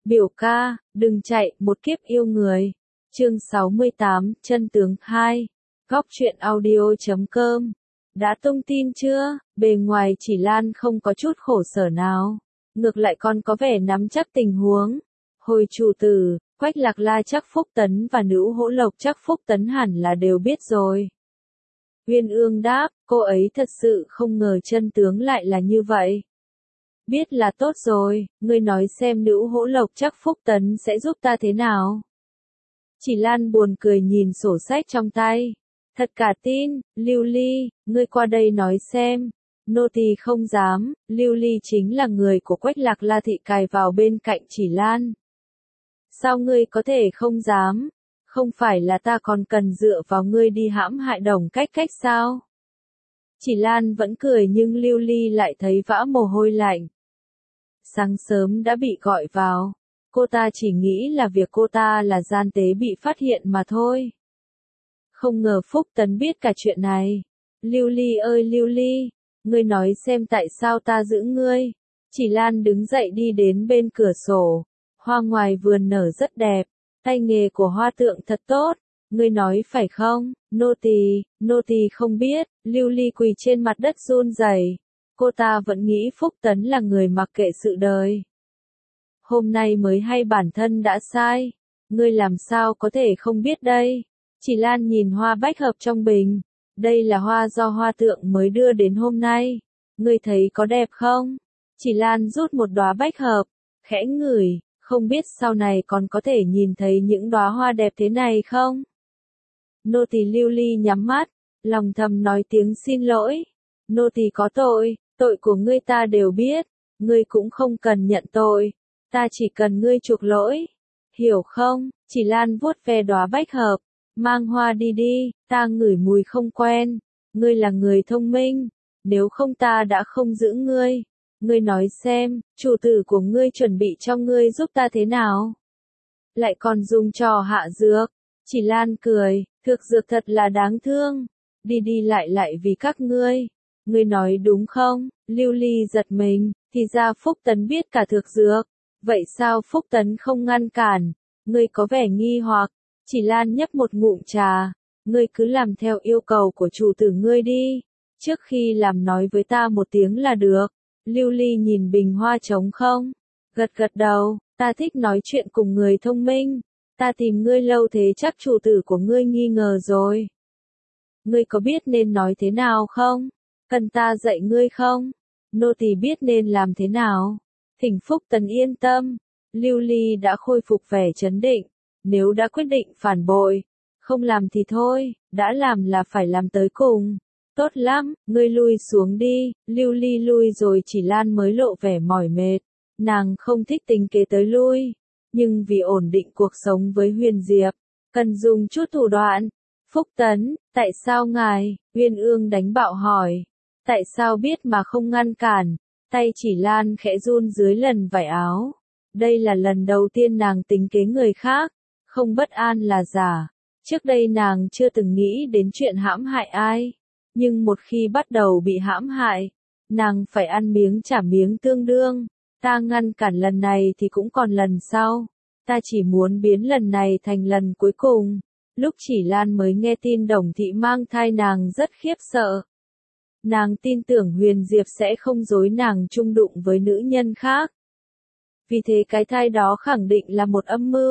Biểu ca, đừng chạy, một kiếp yêu người. Chương 68, chân tướng 2. Góc truyện audio.com. Đã tung tin chưa? Bề ngoài Chỉ Lan không có chút khổ sở nào. Ngược lại còn có vẻ nắm chắc tình huống. Hồi chủ tử, Quách Lạc La chắc Phúc Tấn và Nữ Hỗ Lộc chắc Phúc Tấn hẳn là đều biết rồi. Uyên Ương đáp, cô ấy thật sự không ngờ chân tướng lại là như vậy. Biết là tốt rồi, ngươi nói xem Nữ Hỗ Lộc chắc Phúc Tấn sẽ giúp ta thế nào. Chỉ Lan buồn cười nhìn sổ sách trong tay. Thật cả tin, Lưu Ly, ngươi qua đây nói xem. Nô tỳ không dám, Lưu Ly chính là người của Quách Lạc La thị cài vào bên cạnh Chỉ Lan. Sao ngươi có thể không dám? Không phải là ta còn cần dựa vào ngươi đi hãm hại Đồng Cách Cách sao? Chỉ Lan vẫn cười nhưng Lưu Ly lại thấy vã mồ hôi lạnh. Sáng sớm đã bị gọi vào. Cô ta chỉ nghĩ là việc cô ta là gian tế bị phát hiện mà thôi. Không ngờ Phúc Tấn biết cả chuyện này. Lưu Ly ơi Lưu Ly, ngươi nói xem tại sao ta giữ ngươi. Chỉ Lan đứng dậy đi đến bên cửa sổ. Hoa ngoài vườn nở rất đẹp, tay nghề của hoa tượng thật tốt. Ngươi nói phải không? Nô tỳ không biết. Lưu Ly quỳ trên mặt đất run rẩy. Cô ta vẫn nghĩ Phúc Tấn là người mặc kệ sự đời. Hôm nay mới hay bản thân đã sai. Ngươi làm sao có thể không biết đây? Chỉ Lan nhìn hoa bách hợp trong bình. Đây là hoa do hoa tượng mới đưa đến hôm nay. Ngươi thấy có đẹp không? Chỉ Lan rút một đóa bách hợp, khẽ ngửi, không biết sau này còn có thể nhìn thấy những đóa hoa đẹp thế này không? Nô tỳ Lưu Ly nhắm mắt, lòng thầm nói tiếng xin lỗi. Nô tỳ có tội, tội của ngươi ta đều biết, ngươi cũng không cần nhận tội, ta chỉ cần ngươi chuộc lỗi. Hiểu không? Chỉ Lan vuốt ve đóa bách hợp, mang hoa đi đi, ta ngửi mùi không quen, ngươi là người thông minh, nếu không ta đã không giữ ngươi. Ngươi nói xem, chủ tử của ngươi chuẩn bị cho ngươi giúp ta thế nào? Lại còn dùng trò hạ dược. Chỉ Lan cười, thực dược thật là đáng thương. Đi đi lại lại vì các ngươi. Ngươi nói đúng không? Lưu Ly giật mình, thì ra Phúc Tấn biết cả thực dược. Vậy sao Phúc Tấn không ngăn cản? Ngươi có vẻ nghi hoặc. Chỉ Lan nhấp một ngụm trà. Ngươi cứ làm theo yêu cầu của chủ tử ngươi đi. Trước khi làm nói với ta một tiếng là được. Lưu Ly nhìn bình hoa trống không, gật gật đầu, ta thích nói chuyện cùng người thông minh, ta tìm ngươi lâu thế chắc chủ tử của ngươi nghi ngờ rồi. Ngươi có biết nên nói thế nào không? Cần ta dạy ngươi không? Nô tỳ biết nên làm thế nào. Thỉnh Phúc Tấn yên tâm, Lưu Ly đã khôi phục vẻ trấn định, nếu đã quyết định phản bội, không làm thì thôi, đã làm là phải làm tới cùng. Tốt lắm, ngươi lui xuống đi. Lưu Ly lui rồi Chỉ Lan mới lộ vẻ mỏi mệt. Nàng không thích tính kế tới lui, nhưng vì ổn định cuộc sống với Huyền Diệp, cần dùng chút thủ đoạn. Phúc Tấn, tại sao ngài? Uyên Ương đánh bạo hỏi. Tại sao biết mà không ngăn cản? Tay Chỉ Lan khẽ run dưới lần vải áo. Đây là lần đầu tiên nàng tính kế người khác, không bất an là giả. Trước đây nàng chưa từng nghĩ đến chuyện hãm hại ai. Nhưng một khi bắt đầu bị hãm hại, nàng phải ăn miếng trả miếng tương đương. Ta ngăn cản lần này thì cũng còn lần sau. Ta chỉ muốn biến lần này thành lần cuối cùng. Lúc Chỉ Lan mới nghe tin Đồng thị mang thai nàng rất khiếp sợ. Nàng tin tưởng Huyền Diệp sẽ không dối nàng chung đụng với nữ nhân khác. Vì thế cái thai đó khẳng định là một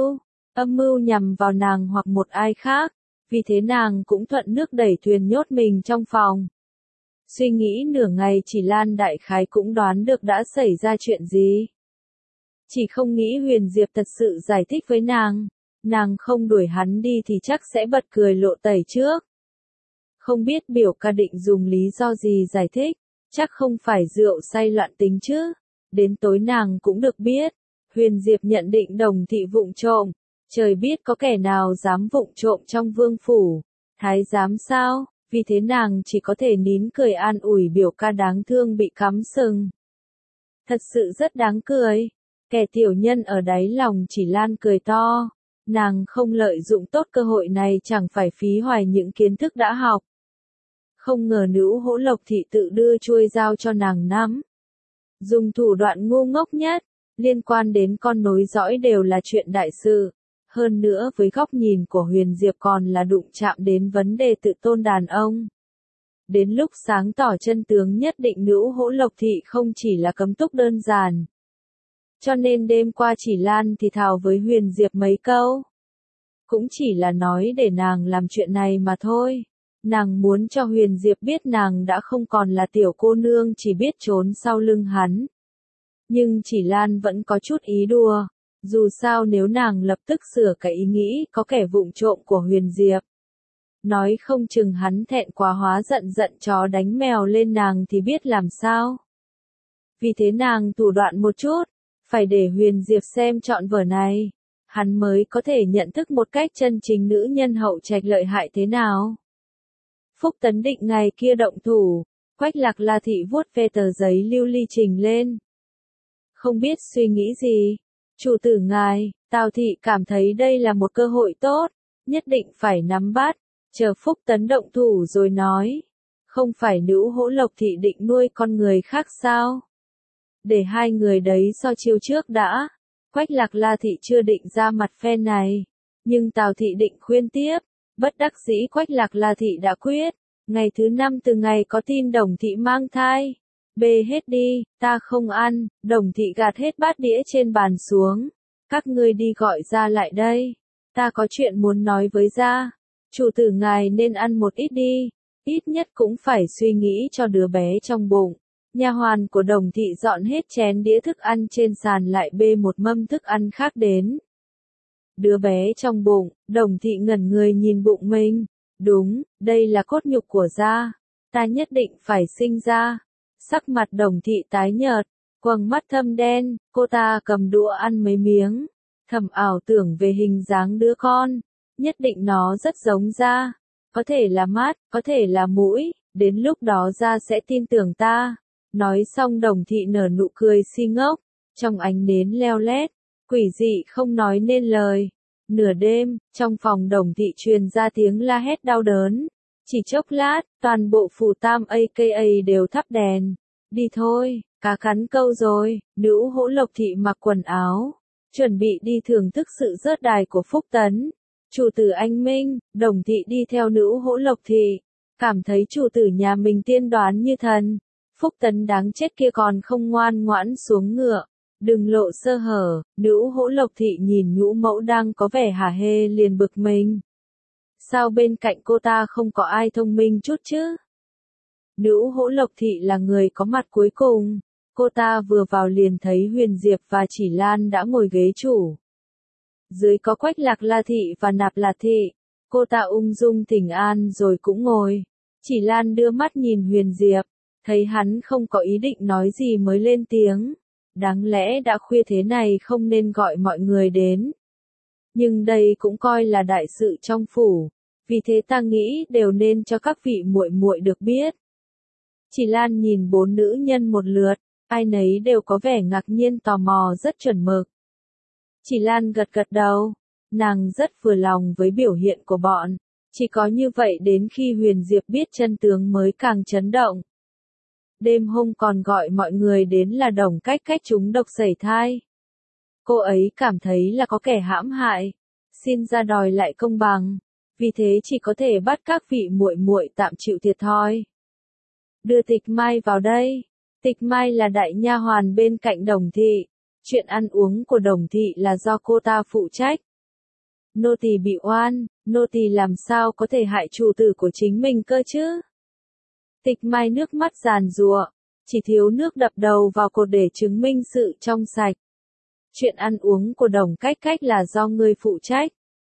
âm mưu nhằm vào nàng hoặc một ai khác. Vì thế nàng cũng thuận nước đẩy thuyền nhốt mình trong phòng. Suy nghĩ nửa ngày Chỉ Lan đại khái cũng đoán được đã xảy ra chuyện gì. Chỉ không nghĩ Huyền Diệp thật sự giải thích với nàng. Nàng không đuổi hắn đi thì chắc sẽ bật cười lộ tẩy trước. Không biết biểu ca định dùng lý do gì giải thích. Chắc không phải rượu say loạn tính chứ. Đến tối nàng cũng được biết. Huyền Diệp nhận định Đồng thị vụng trộm. Trời biết có kẻ nào dám vụng trộm trong vương phủ. Thái giám sao? Vì thế nàng chỉ có thể nín cười an ủi biểu ca đáng thương bị cắm sừng. Thật sự rất đáng cười. Kẻ tiểu nhân ở đáy lòng Chỉ Lan cười to. Nàng không lợi dụng tốt cơ hội này chẳng phải phí hoài những kiến thức đã học. Không ngờ Nữ Hỗ Lộc thị tự đưa chuôi dao cho nàng nắm. Dùng thủ đoạn ngu ngốc nhất. liên quan đến con nối dõi đều là chuyện đại sự. Hơn nữa với góc nhìn của Huyền Diệp còn là đụng chạm đến vấn đề tự tôn đàn ông. Đến lúc sáng tỏ chân tướng nhất định Nữ Hỗ Lộc Thị không chỉ là cấm túc đơn giản. Cho nên đêm qua Chỉ Lan thì thào với Huyền Diệp mấy câu. Cũng chỉ là nói để nàng làm chuyện này mà thôi. Nàng muốn cho Huyền Diệp biết nàng đã không còn là tiểu cô nương chỉ biết trốn sau lưng hắn. Nhưng Chỉ Lan vẫn có chút ý đùa. Dù sao nếu nàng lập tức sửa cái ý nghĩ có kẻ vụng trộm của Huyền Diệp. Nói không chừng hắn thẹn quá hóa giận chó đánh mèo lên nàng thì biết làm sao. Vì thế nàng thủ đoạn một chút, phải để Huyền Diệp xem trọn vở này. Hắn mới có thể nhận thức một cách chân chính nữ nhân hậu trạch lợi hại thế nào. Phúc Tấn định ngày kia động thủ, Quách Lạc La Thị vuốt ve tờ giấy lưu ly trình lên. Không biết suy nghĩ gì. Chủ tử ngài, Tào Thị cảm thấy đây là một cơ hội tốt, nhất định phải nắm bắt, chờ Phúc Tấn động thủ rồi nói. Không phải Nữ Hỗ Lộc Thị định nuôi con người khác sao? Để hai người đấy so chiêu trước đã. Quách Lạc La Thị chưa định ra mặt phe này, nhưng Tào Thị định khuyên tiếp. Bất đắc dĩ Quách Lạc La Thị đã quyết. Ngày thứ 5 từ ngày có tin Đồng Thị mang thai. Bê hết đi, ta không ăn. Đồng Thị gạt hết bát đĩa trên bàn xuống. Các ngươi đi gọi ra lại đây. Ta có chuyện muốn nói với gia. Chủ tử ngài nên ăn một ít đi. Ít nhất cũng phải suy nghĩ cho đứa bé trong bụng. Nha hoàn của Đồng Thị dọn hết chén đĩa thức ăn trên sàn lại bê một mâm thức ăn khác đến. Đứa bé trong bụng, Đồng Thị ngẩn người nhìn bụng mình. Đúng, đây là cốt nhục của gia. Ta nhất định phải sinh ra. Sắc mặt Đồng Thị tái nhợt, quầng mắt thâm đen, cô ta cầm đũa ăn mấy miếng. Thầm ảo tưởng về hình dáng đứa con. Nhất định nó rất giống gia. Có thể là mắt, có thể là mũi, đến lúc đó gia sẽ tin tưởng ta. Nói xong Đồng Thị nở nụ cười si ngốc, trong ánh nến leo lét, quỷ dị không nói nên lời. Nửa đêm, trong phòng Đồng Thị truyền ra tiếng la hét đau đớn. Chỉ chốc lát, toàn bộ phủ tam aka đều thắp đèn. Đi thôi, cá cắn câu rồi. Nữ Hỗ Lộc Thị mặc quần áo, chuẩn bị đi thưởng thức sự rớt đài của Phúc Tấn. Chủ tử anh Minh, Đồng Thị đi theo Nữ Hỗ Lộc Thị, cảm thấy chủ tử nhà mình tiên đoán như thần. Phúc Tấn đáng chết kia còn không ngoan ngoãn xuống ngựa, đừng lộ sơ hở. Nữ Hỗ Lộc Thị nhìn nhũ mẫu đang có vẻ hả hê liền bực mình. Sao bên cạnh cô ta không có ai thông minh chút chứ? Nữ Hỗ Lộc Thị là người có mặt cuối cùng. Cô ta vừa vào liền thấy Huyền Diệp và Chỉ Lan đã ngồi ghế chủ. Dưới có Quách Lạc La Thị và Nạp La Thị. Cô ta ung dung thỉnh an rồi cũng ngồi. Chỉ Lan đưa mắt nhìn Huyền Diệp, thấy hắn không có ý định nói gì mới lên tiếng. Đáng lẽ đã khuya thế này không nên gọi mọi người đến. Nhưng đây cũng coi là đại sự trong phủ, vì thế ta nghĩ đều nên cho các vị muội muội được biết. Chỉ Lan nhìn 4 nữ nhân một lượt, ai nấy đều có vẻ ngạc nhiên tò mò rất chuẩn mực. Chỉ Lan gật gật đầu, nàng rất vừa lòng với biểu hiện của bọn, chỉ có như vậy đến khi Huyền Diệp biết chân tướng mới càng chấn động. Đêm hôm còn gọi mọi người đến là Đồng Cách Cách chúng độc sẩy thai. Cô ấy cảm thấy là có kẻ hãm hại, xin ra đòi lại công bằng, vì thế chỉ có thể bắt các vị muội muội tạm chịu thiệt thòi. Đưa Tịch Mai vào đây. Tịch Mai là đại nha hoàn bên cạnh Đồng Thị, chuyện ăn uống của Đồng Thị là do cô ta phụ trách. Nô tỳ bị oan, nô tỳ làm sao có thể hại chủ tử của chính mình cơ chứ? Tịch Mai nước mắt giàn giụa, chỉ thiếu nước đập đầu vào cột để chứng minh sự trong sạch. Chuyện ăn uống của Đồng Cách Cách là do ngươi phụ trách.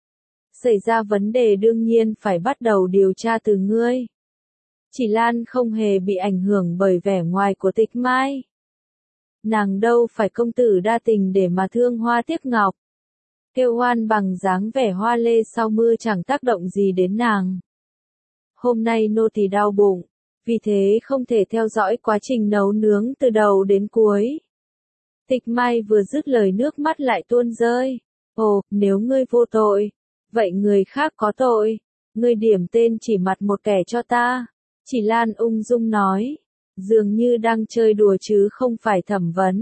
Xảy ra vấn đề đương nhiên phải bắt đầu điều tra từ ngươi. Chỉ Lan không hề bị ảnh hưởng bởi vẻ ngoài của Tịch Mai. Nàng đâu phải công tử đa tình để mà thương hoa tiếc ngọc. Kêu oan bằng dáng vẻ hoa lê sau mưa chẳng tác động gì đến nàng. Hôm nay nô tỳ đau bụng, vì thế không thể theo dõi quá trình nấu nướng từ đầu đến cuối. Tịch Mai vừa dứt lời nước mắt lại tuôn rơi. Ồ, nếu ngươi vô tội, vậy người khác có tội. Ngươi điểm tên chỉ mặt một kẻ cho ta. Chỉ Lan ung dung nói, dường như đang chơi đùa chứ không phải thẩm vấn.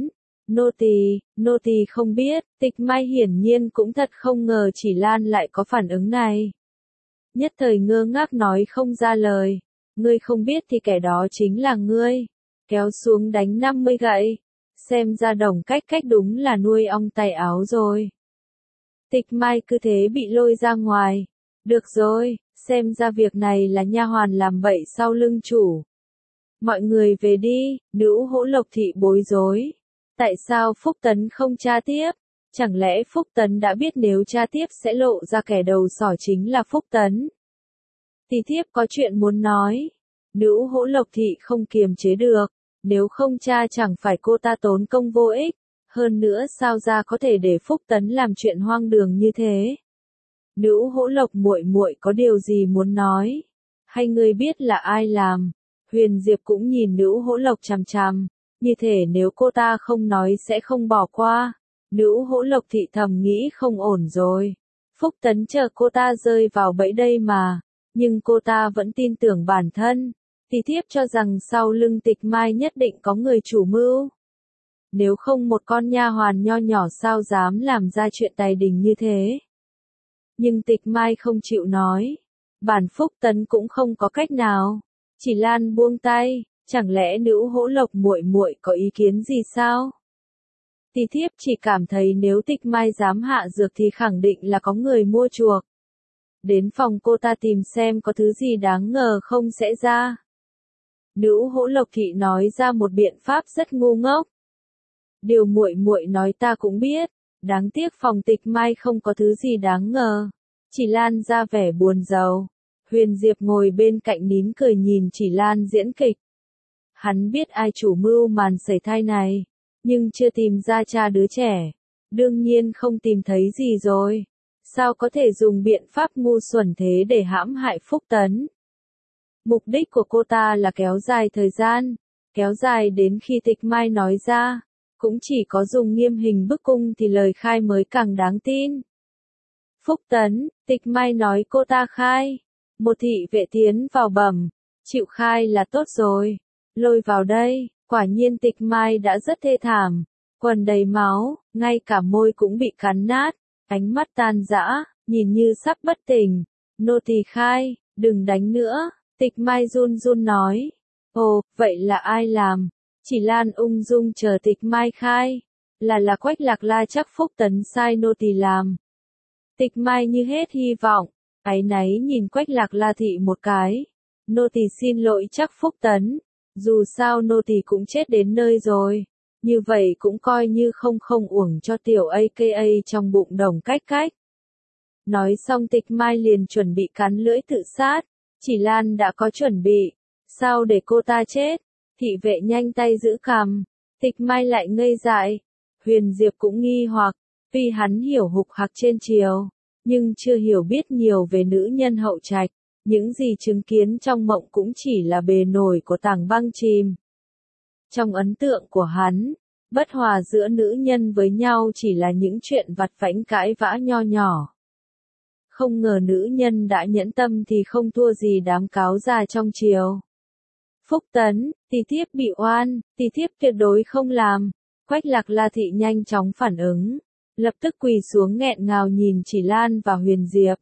Nô tỳ không biết, Tịch Mai hiển nhiên cũng thật không ngờ Chỉ Lan lại có phản ứng này. Nhất thời ngơ ngác nói không ra lời, ngươi không biết thì kẻ đó chính là ngươi, kéo xuống đánh 50 gậy, xem ra Đồng Cách Cách đúng là nuôi ong tay áo rồi. Tịch Mai cứ thế bị lôi ra ngoài, được rồi, xem ra việc này là nha hoàn làm bậy sau lưng chủ. Mọi người về đi, Nữ Hỗ Lộc Thị bối rối. Tại sao Phúc Tấn không tra tiếp? Chẳng lẽ Phúc Tấn đã biết nếu tra tiếp sẽ lộ ra kẻ đầu sỏ chính là Phúc Tấn? Tỷ thiếp có chuyện muốn nói. Nữ Hỗ Lộc Thị không kiềm chế được, nếu không tra chẳng phải cô ta tốn công vô ích, hơn nữa sao ra có thể để Phúc Tấn làm chuyện hoang đường như thế? Nữ Hỗ Lộc muội muội có điều gì muốn nói? Hay ngươi biết là ai làm? Huyền Diệp cũng nhìn Nữ Hỗ Lộc chằm chằm, như thể nếu cô ta không nói sẽ không bỏ qua. Nữ Hỗ Lộc Thị thầm nghĩ không ổn rồi. Phúc Tấn chờ cô ta rơi vào bẫy đây mà, nhưng cô ta vẫn tin tưởng bản thân. Tỷ thiếp cho rằng sau lưng Tịch Mai nhất định có người chủ mưu. Nếu không một con nha hoàn nho nhỏ sao dám làm ra chuyện tài đình như thế. Nhưng Tịch Mai không chịu nói. Bản Phúc Tấn cũng không có cách nào. Chỉ Lan buông tay, chẳng lẽ Nữ Hỗ Lộc muội muội có ý kiến gì sao? Tỷ thiếp chỉ cảm thấy nếu Tịch Mai dám hạ dược thì khẳng định là có người mua chuộc. Đến phòng cô ta tìm xem có thứ gì đáng ngờ không sẽ ra. Nữ Hỗ Lộc Thị nói ra một biện pháp rất ngu ngốc. Điều muội muội nói ta cũng biết, đáng tiếc phòng Tịch Mai không có thứ gì đáng ngờ. Chỉ Lan ra vẻ buồn rầu. Huyền Diệp ngồi bên cạnh nín cười nhìn Chỉ Lan diễn kịch. Hắn biết ai chủ mưu màn sẩy thai này, nhưng chưa tìm ra cha đứa trẻ. Đương nhiên không tìm thấy gì rồi. Sao có thể dùng biện pháp ngu xuẩn thế để hãm hại Phúc Tấn? Mục đích của cô ta là kéo dài thời gian, kéo dài đến khi Tịch Mai nói ra. Cũng chỉ có dùng nghiêm hình bức cung thì lời khai mới càng đáng tin. Phúc Tấn, Tịch Mai nói cô ta khai. Một thị vệ tiến vào bẩm, chịu khai là tốt rồi. Lôi vào đây, quả nhiên Tịch Mai đã rất thê thảm. Quần đầy máu, ngay cả môi cũng bị cắn nát, ánh mắt tan rã, nhìn như sắp bất tỉnh. Nô tỳ khai, đừng đánh nữa, Tịch Mai run run nói. Ồ, vậy là ai làm? Chỉ Lan ung dung chờ Tịch Mai khai. Là Quách Lạc La chắc Phúc Tấn sai nô tỳ làm. Tịch Mai như hết hy vọng, áy náy nhìn Quách Lạc La thị một cái. Nô tỳ xin lỗi chắc Phúc Tấn, dù sao nô tỳ cũng chết đến nơi rồi. Như vậy cũng coi như không uổng cho tiểu AKA trong bụng Đồng Cách Cách. Nói xong Tịch Mai liền chuẩn bị cắn lưỡi tự sát. Chỉ Lan đã có chuẩn bị. Sao để cô ta chết? Thị vệ nhanh tay giữ cằm. Tịch Mai lại ngây dại. Huyền Diệp cũng nghi hoặc. Vì hắn hiểu hục hặc trên chiều, nhưng chưa hiểu biết nhiều về nữ nhân hậu trạch. Những gì chứng kiến trong mộng cũng chỉ là bề nổi của tảng băng chìm. Trong ấn tượng của hắn, bất hòa giữa nữ nhân với nhau chỉ là những chuyện vặt vãnh cãi vã nho nhỏ. Không ngờ nữ nhân đã nhẫn tâm thì không thua gì đám cáo già trong triều. Phúc Tấn, tỷ thiếp bị oan, tỷ thiếp tuyệt đối không làm. Quách Lạc La thị nhanh chóng phản ứng, lập tức quỳ xuống nghẹn ngào nhìn Chỉ Lan và Huyền Diệp.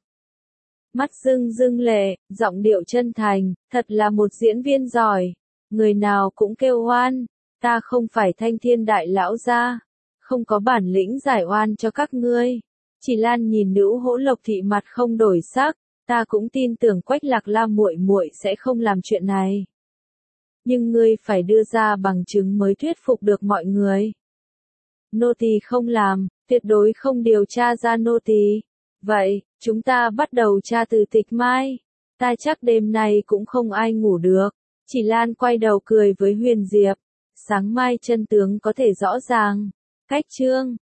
Mắt rưng rưng lệ, giọng điệu chân thành, thật là một diễn viên giỏi. Người nào cũng kêu oan, ta không phải Thanh Thiên đại lão gia, không có bản lĩnh giải oan cho các ngươi. Chỉ Lan nhìn Nữ Hỗ Lộc thị mặt không đổi sắc, ta cũng tin tưởng Quách Lạc La muội muội sẽ không làm chuyện này. Nhưng ngươi phải đưa ra bằng chứng mới thuyết phục được mọi người. Nô tỳ không làm, tuyệt đối không điều tra ra nô tỳ. Vậy, chúng ta bắt đầu tra từ Tịch Mai. Ta chắc đêm nay cũng không ai ngủ được. Chỉ Lan quay đầu cười với Huyền Diệp. Sáng mai chân tướng có thể rõ ràng. Cách chương